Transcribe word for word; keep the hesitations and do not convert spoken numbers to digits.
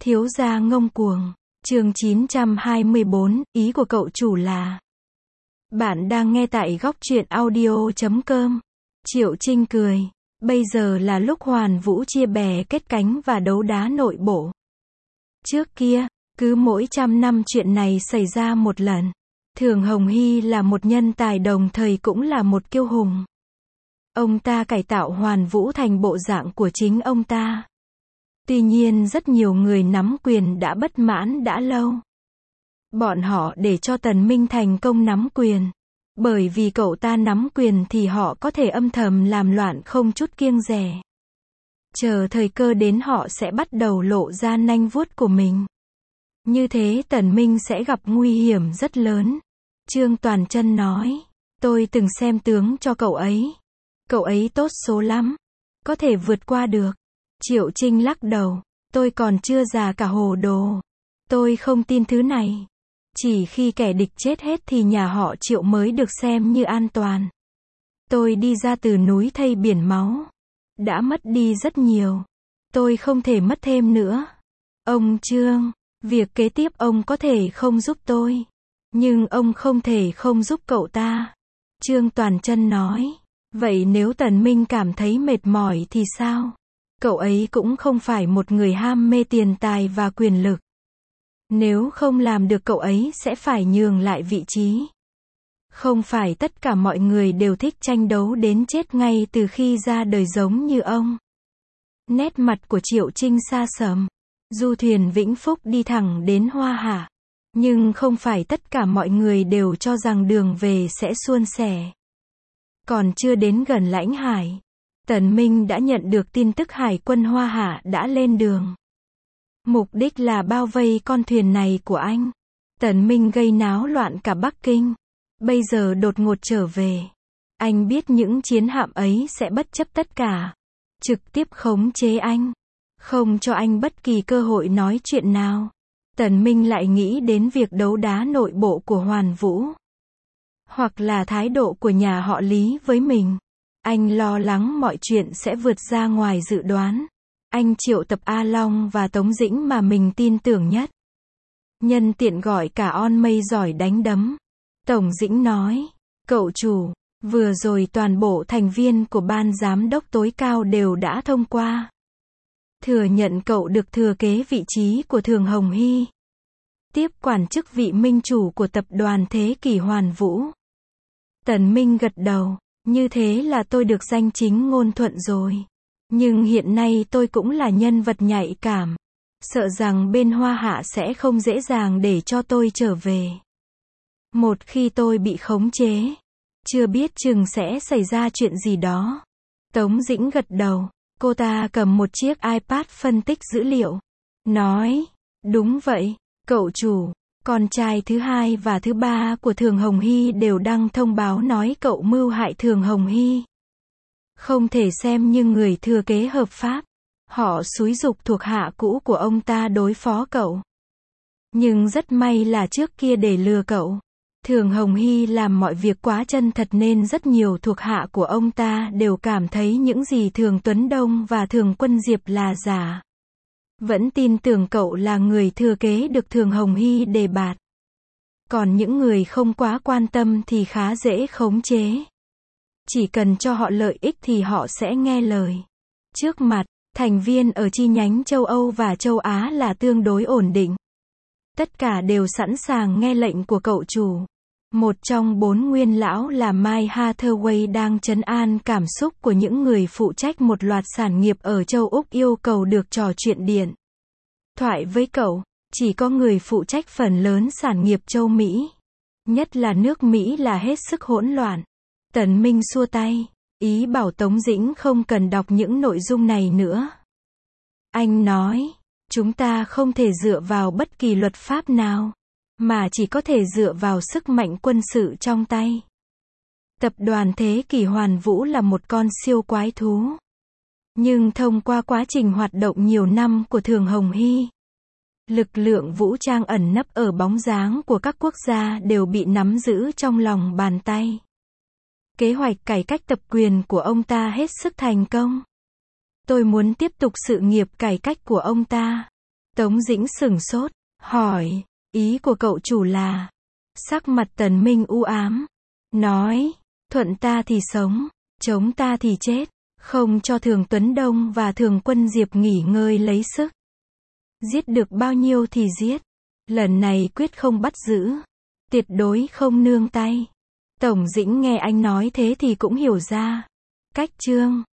Thiếu gia ngông cuồng. Chương chín trăm hai mươi bốn, ý của cậu chủ là. Bạn đang nghe tại góc truyện audio chấm com. Triệu Trinh cười. Bây giờ là lúc Hoàn Vũ chia bè kết cánh và đấu đá nội bộ. Trước kia, cứ mỗi trăm năm chuyện này xảy ra một lần. Thường Hồng Hy là một nhân tài đồng thời cũng là một kiêu hùng. Ông ta cải tạo Hoàn Vũ thành bộ dạng của chính ông ta. Tuy nhiên rất nhiều người nắm quyền đã bất mãn đã lâu. Bọn họ để cho Tần Minh thành công nắm quyền. Bởi vì cậu ta nắm quyền thì họ có thể âm thầm làm loạn không chút kiêng dè. Chờ thời cơ đến họ sẽ bắt đầu lộ ra nanh vuốt của mình. Như thế Tần Minh sẽ gặp nguy hiểm rất lớn. Trương Toàn Chân nói, tôi từng xem tướng cho cậu ấy. Cậu ấy tốt số lắm. Có thể vượt qua được. Triệu Trinh lắc đầu, tôi còn chưa già cả hồ đồ. Tôi không tin thứ này. Chỉ khi kẻ địch chết hết thì nhà họ Triệu mới được xem như an toàn. Tôi đi ra từ núi thây biển máu. Đã mất đi rất nhiều. Tôi không thể mất thêm nữa. Ông Trương, việc kế tiếp ông có thể không giúp tôi. Nhưng ông không thể không giúp cậu ta. Trương Toàn Chân nói, vậy nếu Tần Minh cảm thấy mệt mỏi thì sao? Cậu ấy cũng không phải một người ham mê tiền tài và quyền lực. Nếu không làm được cậu ấy sẽ phải nhường lại vị trí. Không phải tất cả mọi người đều thích tranh đấu đến chết ngay từ khi ra đời giống như ông. Nét mặt của Triệu Trinh xa sầm. Du thuyền Vĩnh Phúc đi thẳng đến Hoa Hạ. Nhưng không phải tất cả mọi người đều cho rằng đường về sẽ suôn sẻ. Còn chưa đến gần lãnh hải, Tần Minh đã nhận được tin tức hải quân Hoa Hạ đã lên đường. Mục đích là bao vây con thuyền này của anh. Tần Minh gây náo loạn cả Bắc Kinh. Bây giờ đột ngột trở về. Anh biết những chiến hạm ấy sẽ bất chấp tất cả. Trực tiếp khống chế anh. Không cho anh bất kỳ cơ hội nói chuyện nào. Tần Minh lại nghĩ đến việc đấu đá nội bộ của Hoàn Vũ. Hoặc là thái độ của nhà họ Lý với mình. Anh lo lắng mọi chuyện sẽ vượt ra ngoài dự đoán. Anh triệu tập A Long và Tống Dĩnh mà mình tin tưởng nhất. Nhân tiện gọi cả On Mây giỏi đánh đấm. Tổng Dĩnh nói, cậu chủ, vừa rồi toàn bộ thành viên của ban giám đốc tối cao đều đã thông qua. Thừa nhận cậu được thừa kế vị trí của Thường Hồng Hy. Tiếp quản chức vị minh chủ của tập đoàn Thế Kỷ Hoàn Vũ. Tần Minh gật đầu, như thế là tôi được danh chính ngôn thuận rồi. Nhưng hiện nay tôi cũng là nhân vật nhạy cảm. Sợ rằng bên Hoa Hạ sẽ không dễ dàng để cho tôi trở về. Một khi tôi bị khống chế, chưa biết chừng sẽ xảy ra chuyện gì đó. Tống Dĩnh gật đầu, cô ta cầm một chiếc iPad phân tích dữ liệu. Nói, đúng vậy, cậu chủ, con trai thứ hai và thứ ba của Thường Hồng Hy đều đăng thông báo nói cậu mưu hại Thường Hồng Hy. Không thể xem như người thừa kế hợp pháp. Họ xúi giục thuộc hạ cũ của ông ta đối phó cậu. Nhưng rất may là trước kia để lừa cậu. Thường Hồng Hy làm mọi việc quá chân thật nên rất nhiều thuộc hạ của ông ta đều cảm thấy những gì Thường Tuấn Đông và Thường Quân Diệp là giả. Vẫn tin tưởng cậu là người thừa kế được Thường Hồng Hy đề bạt. Còn những người không quá quan tâm thì khá dễ khống chế. Chỉ cần cho họ lợi ích thì họ sẽ nghe lời. Trước mặt, thành viên ở chi nhánh châu Âu và châu Á là tương đối ổn định. Tất cả đều sẵn sàng nghe lệnh của cậu chủ. Một trong bốn nguyên lão là Mike Hathaway đang trấn an cảm xúc của những người phụ trách một loạt sản nghiệp ở châu Úc yêu cầu được trò chuyện điện thoại với cậu. Chỉ có người phụ trách phần lớn sản nghiệp châu Mỹ. Nhất là nước Mỹ là hết sức hỗn loạn. Tần Minh xua tay, ý bảo Tống Dĩnh không cần đọc những nội dung này nữa. Anh nói, chúng ta không thể dựa vào bất kỳ luật pháp nào, mà chỉ có thể dựa vào sức mạnh quân sự trong tay. Tập đoàn Thế Kỷ Hoàn Vũ là một con siêu quái thú. Nhưng thông qua quá trình hoạt động nhiều năm của Thường Hồng Hy, lực lượng vũ trang ẩn nấp ở bóng dáng của các quốc gia đều bị nắm giữ trong lòng bàn tay. Kế hoạch cải cách tập quyền của ông ta hết sức thành công. Tôi muốn tiếp tục sự nghiệp cải cách của ông ta. Tống Dĩnh sửng sốt, hỏi, ý của cậu chủ là? Sắc mặt Tần Minh u ám, nói, thuận ta thì sống, chống ta thì chết, không cho Thường Tuấn Đông và Thường Quân Diệp nghỉ ngơi lấy sức. Giết được bao nhiêu thì giết, lần này quyết không bắt giữ, tuyệt đối không nương tay. Tổng Dĩnh nghe anh nói thế thì cũng hiểu ra. Cách chương